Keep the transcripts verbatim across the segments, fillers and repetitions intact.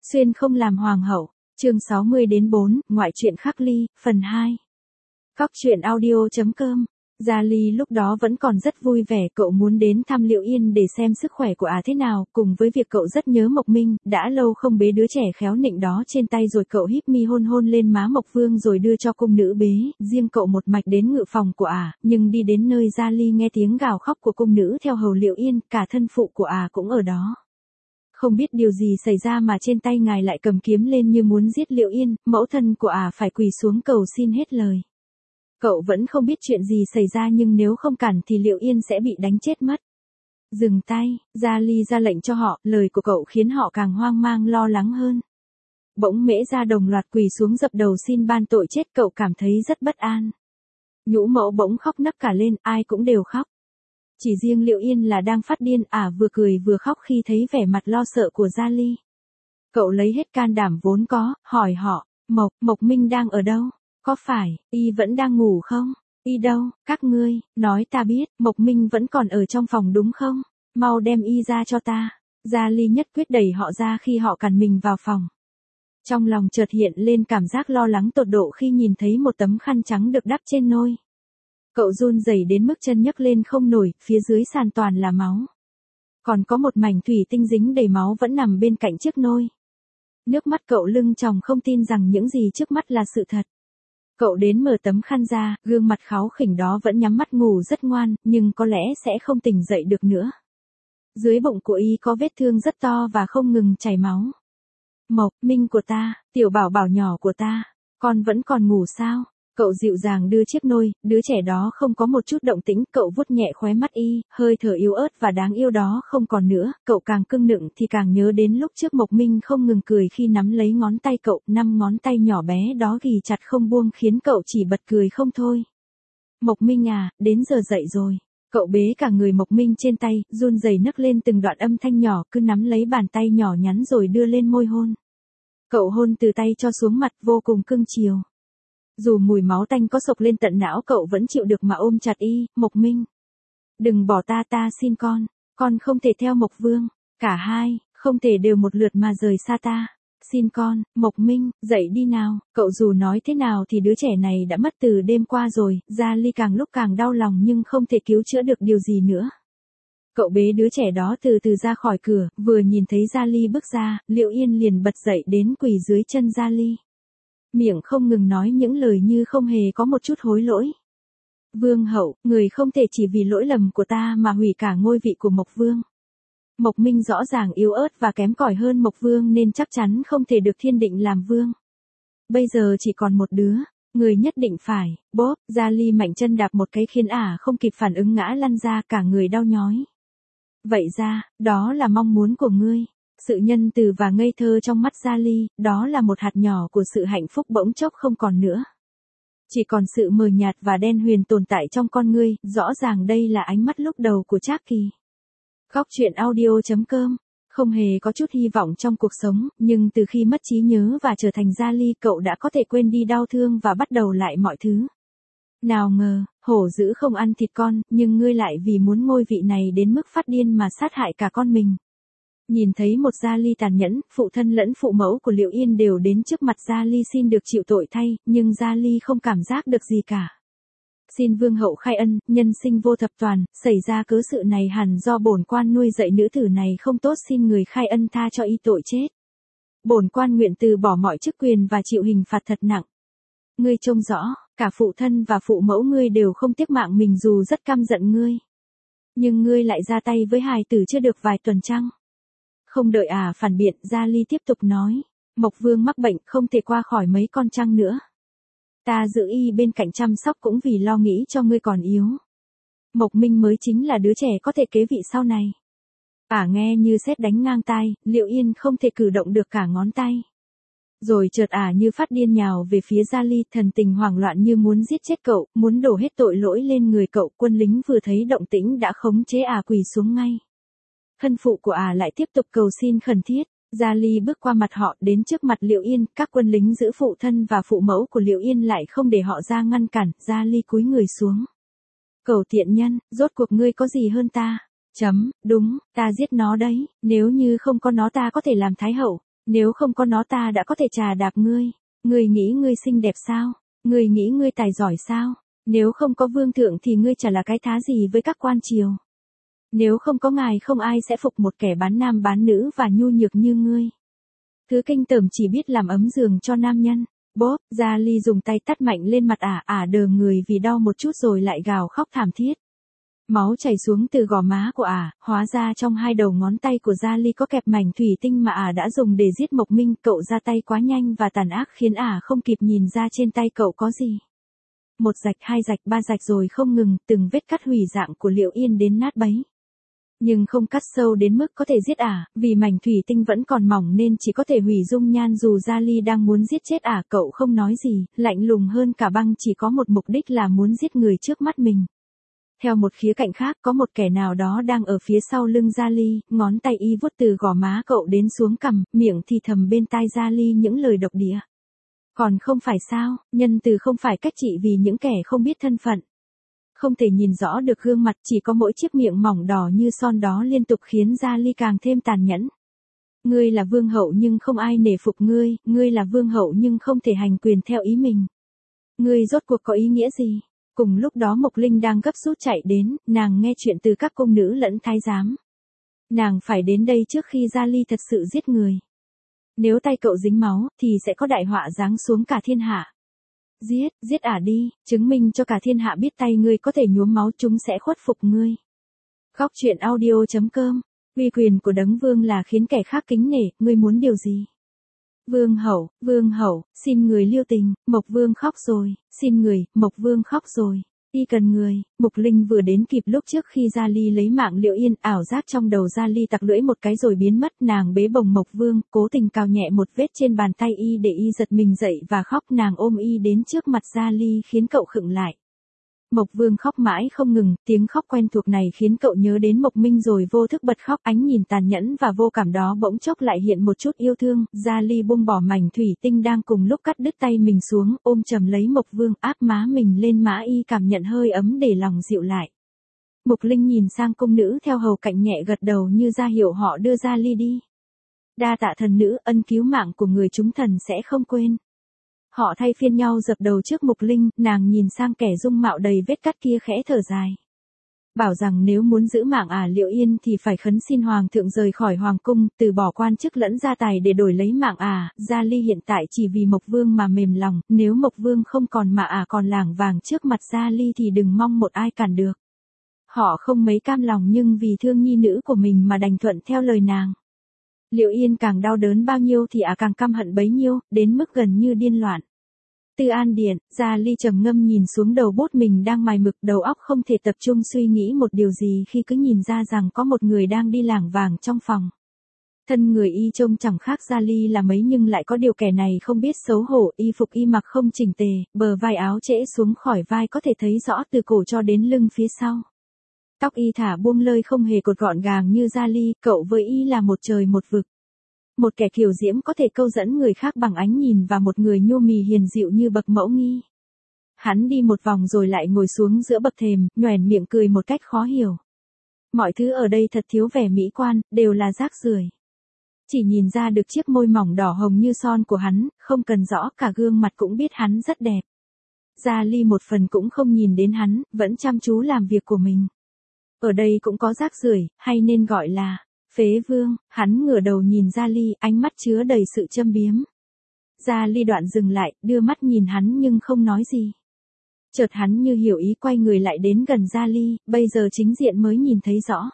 Xuyên không làm hoàng hậu, chương sáu mươi đến bốn, ngoại truyện Khắc Ly, phần hai. Cóc truyện audio chấm com. Gia Ly lúc đó vẫn còn rất vui vẻ, cậu muốn đến thăm Liệu Yên để xem sức khỏe của à thế nào, cùng với việc cậu rất nhớ Mộc Minh, đã lâu không bế đứa trẻ khéo nịnh đó trên tay rồi cậu híp mi hôn hôn lên má Mộc Vương rồi đưa cho cung nữ bế, riêng cậu một mạch đến ngự phòng của à, nhưng đi đến nơi Gia Ly nghe tiếng gào khóc của cung nữ theo hầu Liệu Yên, cả thân phụ của à cũng ở đó. Không biết điều gì xảy ra mà trên tay ngài lại cầm kiếm lên như muốn giết Liệu Yên, mẫu thân của à phải quỳ xuống cầu xin hết lời. Cậu vẫn không biết chuyện gì xảy ra nhưng nếu không cản thì Liệu Yên sẽ bị đánh chết mất. Dừng tay, Gia Ly ra lệnh cho họ, lời của cậu khiến họ càng hoang mang lo lắng hơn. Bỗng Mễ Gia đồng loạt quỳ xuống dập đầu xin ban tội chết, cậu cảm thấy rất bất an. Nhũ mẫu bỗng khóc nấc cả lên, ai cũng đều khóc. Chỉ riêng Liệu Yên là đang phát điên, ả à, vừa cười vừa khóc khi thấy vẻ mặt lo sợ của Gia Ly. Cậu lấy hết can đảm vốn có, hỏi họ, Mộc, Mộc Minh đang ở đâu? Có phải, y vẫn đang ngủ không? Y đâu, các ngươi, nói ta biết, Mộc Minh vẫn còn ở trong phòng đúng không? Mau đem y ra cho ta. Gia Ly nhất quyết đẩy họ ra khi họ cản mình vào phòng. Trong lòng chợt hiện lên cảm giác lo lắng tột độ khi nhìn thấy một tấm khăn trắng được đắp trên nôi. Cậu run rẩy đến mức chân nhấc lên không nổi, phía dưới sàn toàn là máu. Còn có một mảnh thủy tinh dính đầy máu vẫn nằm bên cạnh chiếc nôi. Nước mắt cậu lưng tròng không tin rằng những gì trước mắt là sự thật. Cậu đến mở tấm khăn ra, gương mặt kháu khỉnh đó vẫn nhắm mắt ngủ rất ngoan, nhưng có lẽ sẽ không tỉnh dậy được nữa. Dưới bụng của y có vết thương rất to và không ngừng chảy máu. Mộc Minh của ta, tiểu bảo bảo nhỏ của ta, con vẫn còn ngủ sao? Cậu dịu dàng đưa chiếc nôi, đứa trẻ đó không có một chút động tĩnh, cậu vuốt nhẹ khóe mắt y, hơi thở yếu ớt và đáng yêu đó không còn nữa, cậu càng cưng nựng thì càng nhớ đến lúc trước Mộc Minh không ngừng cười khi nắm lấy ngón tay cậu, năm ngón tay nhỏ bé đó ghì chặt không buông khiến cậu chỉ bật cười không thôi. Mộc Minh à, đến giờ dậy rồi. Cậu bế cả người Mộc Minh trên tay, run rẩy nấc lên từng đoạn âm thanh nhỏ, cứ nắm lấy bàn tay nhỏ nhắn rồi đưa lên môi hôn. Cậu hôn từ tay cho xuống mặt vô cùng cưng chiều. Dù mùi máu tanh có sộc lên tận não cậu vẫn chịu được mà ôm chặt y, Mộc Minh. Đừng bỏ ta, ta xin con, con không thể theo Mộc Vương, cả hai, không thể đều một lượt mà rời xa ta. Xin con, Mộc Minh, dậy đi nào, cậu dù nói thế nào thì đứa trẻ này đã mất từ đêm qua rồi, Gia Ly càng lúc càng đau lòng nhưng không thể cứu chữa được điều gì nữa. Cậu bế đứa trẻ đó từ từ ra khỏi cửa, vừa nhìn thấy Gia Ly bước ra, Liệu Yên liền bật dậy đến quỳ dưới chân Gia Ly. Miệng không ngừng nói những lời như không hề có một chút hối lỗi. Vương hậu, người không thể chỉ vì lỗi lầm của ta mà hủy cả ngôi vị của Mộc Vương. Mộc Minh rõ ràng yếu ớt và kém cỏi hơn Mộc Vương nên chắc chắn không thể được thiên định làm vương. Bây giờ chỉ còn một đứa, người nhất định phải, bóp, Gia Ly mạnh chân đạp một cái khiến ả không kịp phản ứng ngã lăn ra cả người đau nhói. Vậy ra, đó là mong muốn của ngươi. Sự nhân từ và ngây thơ trong mắt Gia Ly, đó là một hạt nhỏ của sự hạnh phúc bỗng chốc không còn nữa. Chỉ còn sự mờ nhạt và đen huyền tồn tại trong con ngươi, rõ ràng đây là ánh mắt lúc đầu của Trác Kỳ. Cóc truyện audio chấm com, không hề có chút hy vọng trong cuộc sống, nhưng từ khi mất trí nhớ và trở thành Gia Ly cậu đã có thể quên đi đau thương và bắt đầu lại mọi thứ. Nào ngờ, hổ dữ không ăn thịt con, nhưng ngươi lại vì muốn ngôi vị này đến mức phát điên mà sát hại cả con mình. Nhìn thấy một Gia Ly tàn nhẫn, phụ thân lẫn phụ mẫu của Liệu Yên đều đến trước mặt Gia Ly xin được chịu tội thay, nhưng Gia Ly không cảm giác được gì cả. Xin vương hậu khai ân, nhân sinh vô thập toàn, xảy ra cớ sự này hẳn do bổn quan nuôi dạy nữ tử này không tốt, xin người khai ân tha cho y tội chết. Bổn quan nguyện từ bỏ mọi chức quyền và chịu hình phạt thật nặng. Ngươi trông rõ, cả phụ thân và phụ mẫu ngươi đều không tiếc mạng mình dù rất căm giận ngươi. Nhưng ngươi lại ra tay với hài tử chưa được vài tuần trăng. Không đợi ả à phản biện, Gia Ly tiếp tục nói, Mộc Vương mắc bệnh không thể qua khỏi mấy con trăng nữa. Ta giữ y bên cạnh chăm sóc cũng vì lo nghĩ cho ngươi còn yếu. Mộc Minh mới chính là đứa trẻ có thể kế vị sau này. Ả à nghe như sét đánh ngang tai, Liệu Yên không thể cử động được cả ngón tay. Rồi chợt ả à như phát điên nhào về phía Gia Ly, thần tình hoảng loạn như muốn giết chết cậu, muốn đổ hết tội lỗi lên người cậu. Quân lính vừa thấy động tĩnh đã khống chế ả à quỳ xuống ngay. Thân phụ của ả à lại tiếp tục cầu xin khẩn thiết. Gia Ly bước qua mặt họ đến trước mặt Liệu Yên, các quân lính giữ phụ thân và phụ mẫu của Liệu Yên lại không để họ ra ngăn cản, Gia Ly cúi người xuống. Cầu tiện nhân, rốt cuộc ngươi có gì hơn ta? Chấm, đúng, ta giết nó đấy, nếu như không có nó ta có thể làm thái hậu, Nếu không có nó ta đã có thể trà đạp ngươi. Ngươi nghĩ ngươi xinh đẹp sao? Ngươi nghĩ ngươi tài giỏi sao? Nếu không có vương thượng thì ngươi chả là cái thá gì với các quan triều. Nếu không có ngài không ai sẽ phục một kẻ bán nam bán nữ và nhu nhược như ngươi. Thứ kinh tởm chỉ biết làm ấm giường cho nam nhân. Bốp, Gia Ly dùng tay tát mạnh lên mặt ả, ả đờ người vì đau một chút rồi lại gào khóc thảm thiết. Máu chảy xuống từ gò má của ả, hóa ra trong hai đầu ngón tay của Gia Ly có kẹp mảnh thủy tinh mà ả đã dùng để giết Mộc Minh. Cậu ra tay quá nhanh và tàn ác khiến ả không kịp nhìn ra trên tay cậu có gì. Một rạch, hai rạch, ba rạch rồi không ngừng, từng vết cắt hủy dạng của Liệu Yên đến nát bấy. Nhưng không cắt sâu đến mức có thể giết ả, vì mảnh thủy tinh vẫn còn mỏng nên chỉ có thể hủy dung nhan. Dù Gia Ly đang muốn giết chết ả, cậu không nói gì, lạnh lùng hơn cả băng, chỉ có một mục đích là muốn giết người trước mắt mình. Theo một khía cạnh khác, có một kẻ nào đó đang ở phía sau lưng Gia Ly, ngón tay y vuốt từ gò má cậu đến xuống cằm, miệng thì thầm bên tai Gia Ly những lời độc địa. Còn không phải sao, nhân từ không phải cách trị vì những kẻ không biết thân phận. Không thể nhìn rõ được gương mặt, chỉ có mỗi chiếc miệng mỏng đỏ như son đó liên tục khiến Gia Ly càng thêm tàn nhẫn. Ngươi là vương hậu nhưng không ai nể phục ngươi, ngươi là vương hậu nhưng không thể hành quyền theo ý mình. Ngươi rốt cuộc có ý nghĩa gì? Cùng lúc đó Mộc Linh đang gấp rút chạy đến, nàng nghe chuyện từ các công nữ lẫn thái giám. Nàng phải đến đây trước khi Gia Ly thật sự giết người. Nếu tay cậu dính máu, thì sẽ có đại họa giáng xuống cả thiên hạ. Giết, giết ả đi, chứng minh cho cả thiên hạ biết tay ngươi có thể nhuốm máu, chúng sẽ khuất phục ngươi. Góc truyện audio chấm com. Uy quyền của đấng vương là khiến kẻ khác kính nể, ngươi muốn điều gì? Vương hậu, vương hậu, xin người lưu tình. Mộc vương khóc rồi, xin người, Mộc vương khóc rồi. Y cần người. Mục Linh vừa đến kịp lúc trước khi Gia Ly lấy mạng Liệu Yên, ảo giác trong đầu Gia Ly tặc lưỡi một cái rồi biến mất. Nàng bế bồng Mộc Vương, cố tình cào nhẹ một vết trên bàn tay y để y giật mình dậy và khóc. Nàng ôm y đến trước mặt Gia Ly khiến cậu khựng lại. Mộc Vương khóc mãi không ngừng, tiếng khóc quen thuộc này khiến cậu nhớ đến Mộc Minh rồi vô thức bật khóc. Ánh nhìn tàn nhẫn và vô cảm đó bỗng chốc lại hiện một chút yêu thương. Gia Ly buông bỏ mảnh thủy tinh đang cùng lúc cắt đứt tay mình xuống, ôm chầm lấy Mộc Vương, áp má mình lên má y, cảm nhận hơi ấm để lòng dịu lại. Mục Linh nhìn sang cung nữ theo hầu cạnh nhẹ gật đầu như ra hiệu họ đưa Gia Ly đi. Đa tạ thần nữ, ân cứu mạng của người chúng thần sẽ không quên. Họ thay phiên nhau dập đầu trước Mục Linh, nàng nhìn sang kẻ dung mạo đầy vết cắt kia khẽ thở dài. Bảo rằng nếu muốn giữ mạng ả Liệu Yên thì phải khấn xin hoàng thượng rời khỏi hoàng cung, từ bỏ quan chức lẫn gia tài để đổi lấy mạng ả. Gia Ly hiện tại chỉ vì Mộc Vương mà mềm lòng, nếu Mộc Vương không còn mà ả còn lảng vàng trước mặt Gia Ly thì đừng mong một ai cản được. Họ không mấy cam lòng nhưng vì thương nhi nữ của mình mà đành thuận theo lời nàng. Liệu Yên càng đau đớn bao nhiêu thì ả càng căm hận bấy nhiêu, đến mức gần như điên loạn. Tư An Điện, Gia Ly trầm ngâm nhìn xuống đầu bút mình đang mài mực, đầu óc không thể tập trung suy nghĩ một điều gì khi cứ nhìn ra rằng có một người đang đi lảng vàng trong phòng. Thân người y trông chẳng khác Gia Ly là mấy nhưng lại có điều kẻ này không biết xấu hổ, y phục y mặc không chỉnh tề, bờ vai áo trễ xuống khỏi vai có thể thấy rõ từ cổ cho đến lưng phía sau. Tóc y thả buông lơi không hề cột gọn gàng như Gia Ly, cậu với y là một trời một vực. Một kẻ kiều diễm có thể câu dẫn người khác bằng ánh nhìn và một người nhô mì hiền dịu như bậc mẫu nghi. Hắn đi một vòng rồi lại ngồi xuống giữa bậc thềm, nhoẻn miệng cười một cách khó hiểu. Mọi thứ ở đây thật thiếu vẻ mỹ quan, đều là rác rưởi. Chỉ nhìn ra được chiếc môi mỏng đỏ hồng như son của hắn, không cần rõ cả gương mặt cũng biết hắn rất đẹp. Gia Ly một phần cũng không nhìn đến hắn, vẫn chăm chú làm việc của mình. Ở đây cũng có rác rưởi, hay nên gọi là phế vương. Hắn ngửa đầu nhìn Gia Ly, ánh mắt chứa đầy sự châm biếm. Gia Ly đoạn dừng lại, đưa mắt nhìn hắn nhưng không nói gì. Chợt hắn như hiểu ý quay người lại đến gần Gia Ly, bây giờ chính diện mới nhìn thấy rõ.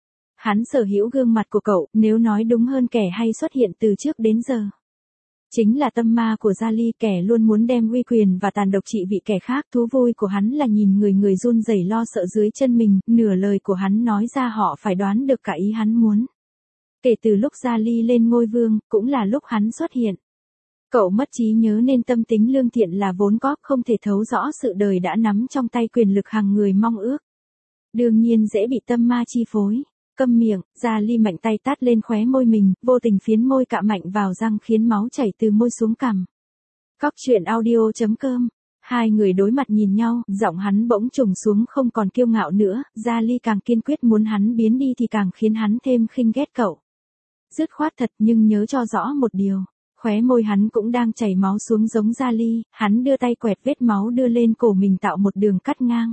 Hắn sở hữu gương mặt của cậu, nếu nói đúng hơn kẻ hay xuất hiện từ trước đến giờ. Chính là tâm ma của Gia Ly, kẻ luôn muốn đem uy quyền và tàn độc trị vị kẻ khác. Thú vui của hắn là nhìn người người run rẩy lo sợ dưới chân mình, nửa lời của hắn nói ra họ phải đoán được cả ý hắn muốn. Kể từ lúc Gia Ly lên ngôi vương, cũng là lúc hắn xuất hiện. Cậu mất trí nhớ nên tâm tính lương thiện là vốn có, không thể thấu rõ sự đời đã nắm trong tay quyền lực hàng người mong ước. Đương nhiên dễ bị tâm ma chi phối. Câm miệng, Gia Ly mạnh tay tát lên khóe môi mình, vô tình phiến môi cạ mạnh vào răng khiến máu chảy từ môi xuống cằm. Góc truyện audio chấm com. Hai người đối mặt nhìn nhau, giọng hắn bỗng trùng xuống không còn kiêu ngạo nữa, Gia Ly càng kiên quyết muốn hắn biến đi thì càng khiến hắn thêm khinh ghét cậu. Dứt khoát thật nhưng nhớ cho rõ một điều. Khóe môi hắn cũng đang chảy máu xuống giống Gia Ly, hắn đưa tay quẹt vết máu đưa lên cổ mình tạo một đường cắt ngang.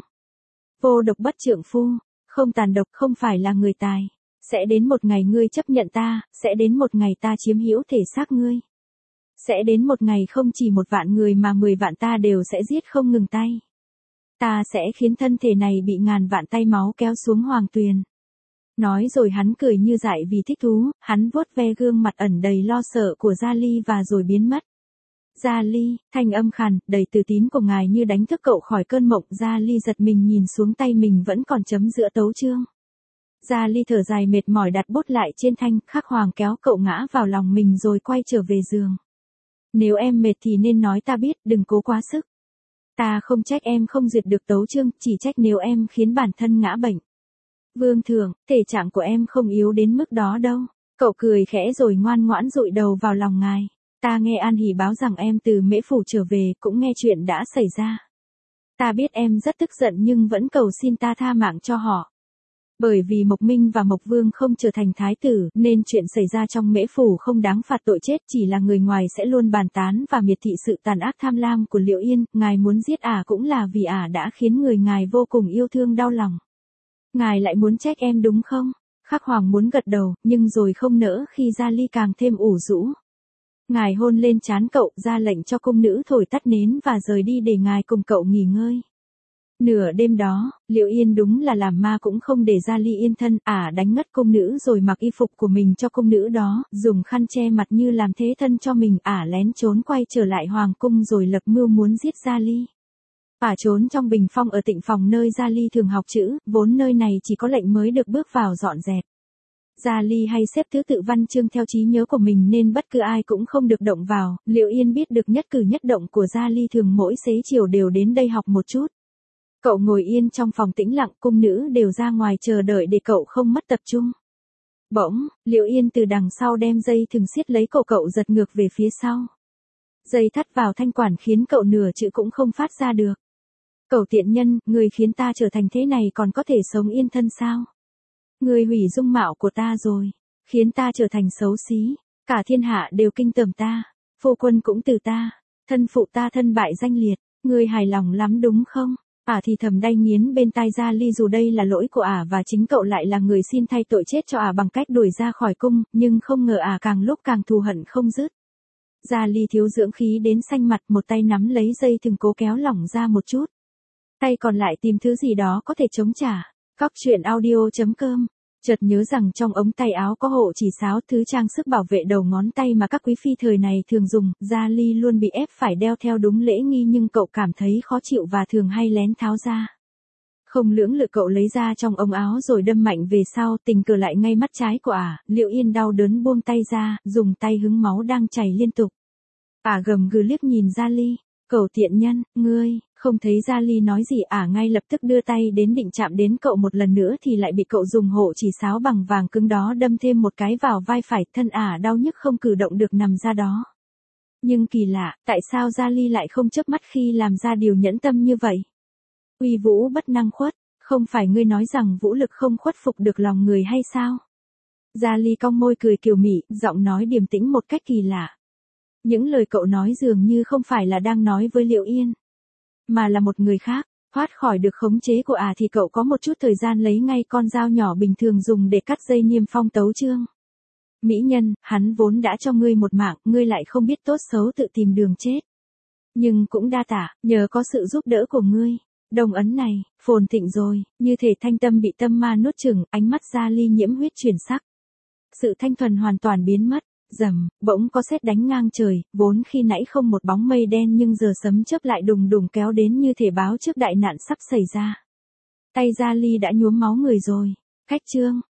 Vô độc bất trượng phu, không tàn độc không phải là người tài. Sẽ đến một ngày ngươi chấp nhận ta, sẽ đến một ngày ta chiếm hữu thể xác ngươi. Sẽ đến một ngày không chỉ một vạn người mà mười vạn ta đều sẽ giết không ngừng tay. Ta sẽ khiến thân thể này bị ngàn vạn tay máu kéo xuống hoàng tuyền. Nói rồi hắn cười như dại vì thích thú, hắn vuốt ve gương mặt ẩn đầy lo sợ của Gia Ly và rồi biến mất. Gia Ly, thanh âm khàn, đầy từ tín của ngài như đánh thức cậu khỏi cơn mộng. Gia Ly giật mình nhìn xuống tay mình vẫn còn chấm giữa tấu chương. Gia Ly thở dài mệt mỏi đặt bút lại trên thanh, Khắc Hoàng kéo cậu ngã vào lòng mình rồi quay trở về giường. Nếu em mệt thì nên nói ta biết, đừng cố quá sức. Ta không trách em không duyệt được tấu chương, chỉ trách nếu em khiến bản thân ngã bệnh. Vương thượng, thể trạng của em không yếu đến mức đó đâu. Cậu cười khẽ rồi ngoan ngoãn dụi đầu vào lòng ngài. Ta nghe An Hỷ báo rằng em từ Mễ Phủ trở về, cũng nghe chuyện đã xảy ra. Ta biết em rất tức giận nhưng vẫn cầu xin ta tha mạng cho họ. Bởi vì Mộc Minh và Mộc Vương không trở thành thái tử, nên chuyện xảy ra trong Mễ Phủ không đáng phạt tội chết, chỉ là người ngoài sẽ luôn bàn tán và miệt thị sự tàn ác tham lam của Liệu Yên. Ngài muốn giết ả cũng là vì ả đã khiến người ngài vô cùng yêu thương đau lòng. Ngài lại muốn trách em đúng không? Khắc Hoàng muốn gật đầu, nhưng rồi không nỡ khi Gia Ly càng thêm ủ rũ. Ngài hôn lên trán cậu, ra lệnh cho cung nữ thổi tắt nến và rời đi để ngài cùng cậu nghỉ ngơi. Nửa đêm đó, Liệu Yên đúng là làm ma cũng không để Gia Ly yên thân, ả đánh ngất cung nữ rồi mặc y phục của mình cho cung nữ đó, dùng khăn che mặt như làm thế thân cho mình, ả lén trốn quay trở lại hoàng cung rồi lập mưu muốn giết Gia Ly. Ả trốn trong bình phong ở tịnh phòng nơi Gia Ly thường học chữ, vốn nơi này chỉ có lệnh mới được bước vào dọn dẹp. Gia Ly hay xếp thứ tự văn chương theo trí nhớ của mình nên bất cứ ai cũng không được động vào. Liệu Yên biết được nhất cử nhất động của Gia Ly thường mỗi xế chiều đều đến đây học một chút. Cậu ngồi yên trong phòng tĩnh lặng, cung nữ đều ra ngoài chờ đợi để cậu không mất tập trung. Bỗng, Liệu Yên từ đằng sau đem dây thừng siết lấy cổ cậu giật ngược về phía sau. Dây thắt vào thanh quản khiến cậu nửa chữ cũng không phát ra được. Cậu tiện nhân, người khiến ta trở thành thế này còn có thể sống yên thân sao? Người hủy dung mạo của ta rồi, khiến ta trở thành xấu xí, cả thiên hạ đều kinh tởm ta, phu quân cũng từ ta, thân phụ ta thân bại danh liệt, người hài lòng lắm đúng không? Ả thì thầm đay nghiến bên tai Gia Ly dù đây là lỗi của ả và chính cậu lại là người xin thay tội chết cho ả bằng cách đuổi ra khỏi cung, nhưng không ngờ ả càng lúc càng thù hận không dứt. Gia Ly thiếu dưỡng khí đến xanh mặt, một tay nắm lấy dây thừng cố kéo lỏng ra một chút. Tay còn lại tìm thứ gì đó có thể chống trả. Cóc truyện audio chấm com. Chợt nhớ rằng trong ống tay áo có hộ chỉ sáo, thứ trang sức bảo vệ đầu ngón tay mà các quý phi thời này thường dùng. Gia Ly luôn bị ép phải đeo theo đúng lễ nghi nhưng cậu cảm thấy khó chịu và thường hay lén tháo ra. Không lưỡng lự cậu lấy ra trong ống áo rồi đâm mạnh về sau, tình cờ lại ngay mắt trái của ả. Liệu Yên đau đớn buông tay ra, dùng tay hứng máu đang chảy liên tục. Ả gầm gừ liếc nhìn Gia Ly. Cậu tiện nhân, ngươi, không thấy Gia Ly nói gì, ả ngay lập tức đưa tay đến định chạm đến cậu một lần nữa thì lại bị cậu dùng hộ chỉ sáo bằng vàng cứng đó đâm thêm một cái vào vai phải, thân ả đau nhức không cử động được nằm ra đó. Nhưng kỳ lạ, tại sao Gia Ly lại không chớp mắt khi làm ra điều nhẫn tâm như vậy? Uy vũ bất năng khuất, không phải ngươi nói rằng vũ lực không khuất phục được lòng người hay sao? Gia Ly cong môi cười kiều mị, giọng nói điềm tĩnh một cách kỳ lạ. Những lời cậu nói dường như không phải là đang nói với Liệu Yên, mà là một người khác. Thoát khỏi được khống chế của ả thì cậu có một chút thời gian lấy ngay con dao nhỏ bình thường dùng để cắt dây niêm phong tấu chương. Mỹ nhân, hắn vốn đã cho ngươi một mạng, ngươi lại không biết tốt xấu tự tìm đường chết. Nhưng cũng đa tạ, nhờ có sự giúp đỡ của ngươi. Đồng ấn này, phồn thịnh rồi, như thể thanh tâm bị tâm ma nuốt chửng, ánh mắt Gia Ly nhiễm huyết chuyển sắc. Sự thanh thuần hoàn toàn biến mất. Rầm, bỗng có sét đánh ngang trời, vốn khi nãy không một bóng mây đen nhưng giờ sấm chớp lại đùng đùng kéo đến như thể báo trước đại nạn sắp xảy ra. Tay Gia Ly đã nhuốm máu người rồi. Cách chương